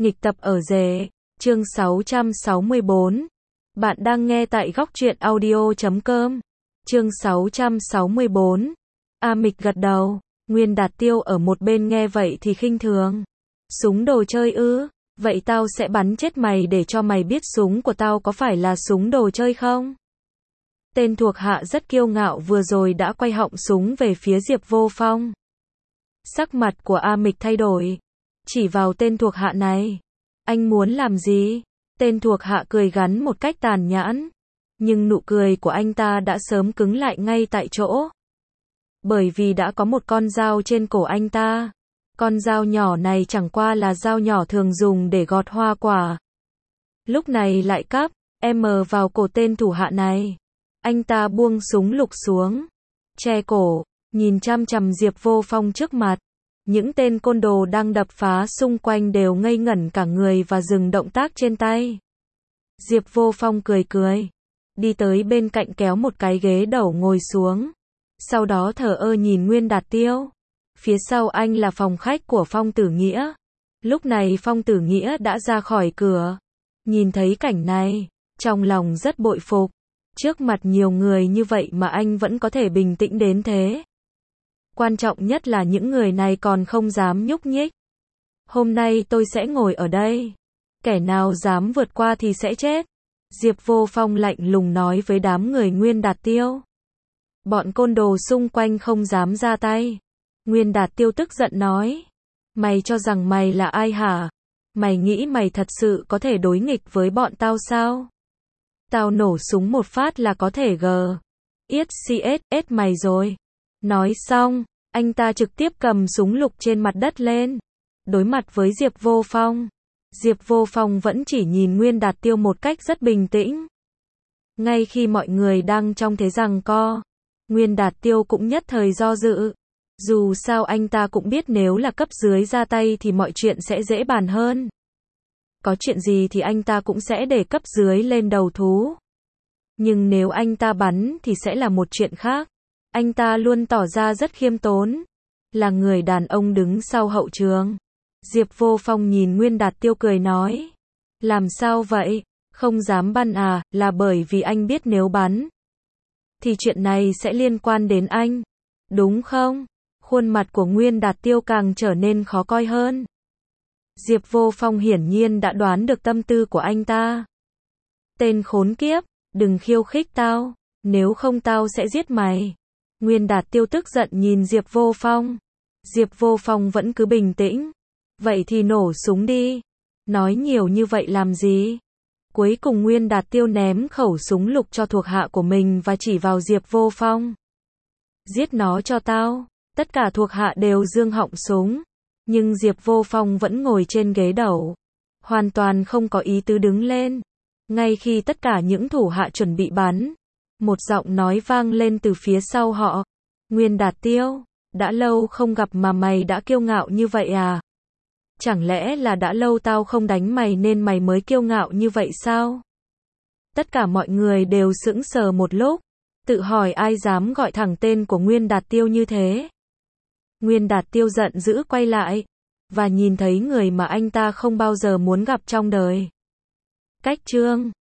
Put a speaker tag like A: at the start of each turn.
A: Nghịch tập ở rể, chương 664. Bạn đang nghe tại góc truyện audio.com. Chương 664. A Mịch gật đầu, Nguyên Đạt Tiêu ở một bên nghe vậy thì khinh thường. Súng đồ chơi ư? Vậy tao sẽ bắn chết mày để cho mày biết súng của tao có phải là súng đồ chơi không? Tên thuộc hạ rất kiêu ngạo vừa rồi đã quay họng súng về phía Diệp Vô Phong. Sắc mặt của A Mịch thay đổi. Chỉ vào tên thuộc hạ này. Anh muốn làm gì? Tên thuộc hạ cười gắn một cách tàn nhẫn. Nhưng nụ cười của anh ta đã sớm cứng lại ngay tại chỗ. Bởi vì đã có một con dao trên cổ anh ta. Con dao nhỏ này chẳng qua là dao nhỏ thường dùng để gọt hoa quả. Lúc này lại cắp vào cổ tên thủ hạ này. Anh ta buông súng lục xuống. Che cổ, nhìn chăm chằm Diệp Vô Phong trước mặt. Những tên côn đồ đang đập phá xung quanh đều ngây ngẩn cả người và dừng động tác trên tay. Diệp Vô Phong cười cười. Đi tới bên cạnh kéo một cái ghế đầu ngồi xuống. Sau đó thờ ơ nhìn Nguyên Đạt Tiêu. Phía sau anh là phòng khách của Phong Tử Nghĩa. Lúc này Phong Tử Nghĩa đã ra khỏi cửa. Nhìn thấy cảnh này, trong lòng rất bội phục. Trước mặt nhiều người như vậy mà anh vẫn có thể bình tĩnh đến thế. Quan trọng nhất là những người này còn không dám nhúc nhích. Hôm nay tôi sẽ ngồi ở đây. Kẻ nào dám vượt qua thì sẽ chết. Diệp Vô Phong lạnh lùng nói với đám người Nguyên Đạt Tiêu. Bọn côn đồ xung quanh không dám ra tay. Nguyên Đạt Tiêu tức giận nói. Mày cho rằng mày là ai hả? Mày nghĩ mày thật sự có thể đối nghịch với bọn tao sao? Tao nổ súng một phát là có thể CSS mày rồi. Nói xong, anh ta trực tiếp cầm súng lục trên mặt đất lên. Đối mặt với Diệp Vô Phong. Diệp Vô Phong vẫn chỉ nhìn Nguyên Đạt Tiêu một cách rất bình tĩnh. Ngay khi mọi người đang trong thế giằng co, Nguyên Đạt Tiêu cũng nhất thời do dự. Dù sao anh ta cũng biết nếu là cấp dưới ra tay thì mọi chuyện sẽ dễ bàn hơn. Có chuyện gì thì anh ta cũng sẽ để cấp dưới lên đầu thú. Nhưng nếu anh ta bắn thì sẽ là một chuyện khác. Anh ta luôn tỏ ra rất khiêm tốn. Là người đàn ông đứng sau hậu trường. Diệp Vô Phong nhìn Nguyên Đạt Tiêu cười nói. Làm sao vậy? Không dám bắn à? Là bởi vì anh biết nếu bắn thì chuyện này sẽ liên quan đến anh. Đúng không? Khuôn mặt của Nguyên Đạt Tiêu càng trở nên khó coi hơn. Diệp Vô Phong hiển nhiên đã đoán được tâm tư của anh ta. Tên khốn kiếp, đừng khiêu khích tao, nếu không tao sẽ giết mày. Nguyên Đạt Tiêu tức giận nhìn Diệp Vô Phong. Diệp Vô Phong vẫn cứ bình tĩnh. Vậy thì nổ súng đi. Nói nhiều như vậy làm gì? Cuối cùng Nguyên Đạt Tiêu ném khẩu súng lục cho thuộc hạ của mình và chỉ vào Diệp Vô Phong. Giết nó cho tao. Tất cả thuộc hạ đều giương họng súng. Nhưng Diệp Vô Phong vẫn ngồi trên ghế đầu. Hoàn toàn không có ý tứ đứng lên. Ngay khi tất cả những thủ hạ chuẩn bị bắn, một giọng nói vang lên từ phía sau họ. Nguyên Đạt Tiêu, đã lâu không gặp mà mày đã kiêu ngạo như vậy à? Chẳng lẽ là đã lâu tao không đánh mày nên mày mới kiêu ngạo như vậy sao? Tất cả mọi người đều sững sờ một lúc, tự hỏi ai dám gọi thẳng tên của Nguyên Đạt Tiêu như thế. Nguyên Đạt Tiêu giận dữ quay lại, và nhìn thấy người mà anh ta không bao giờ muốn gặp trong đời. Cách chương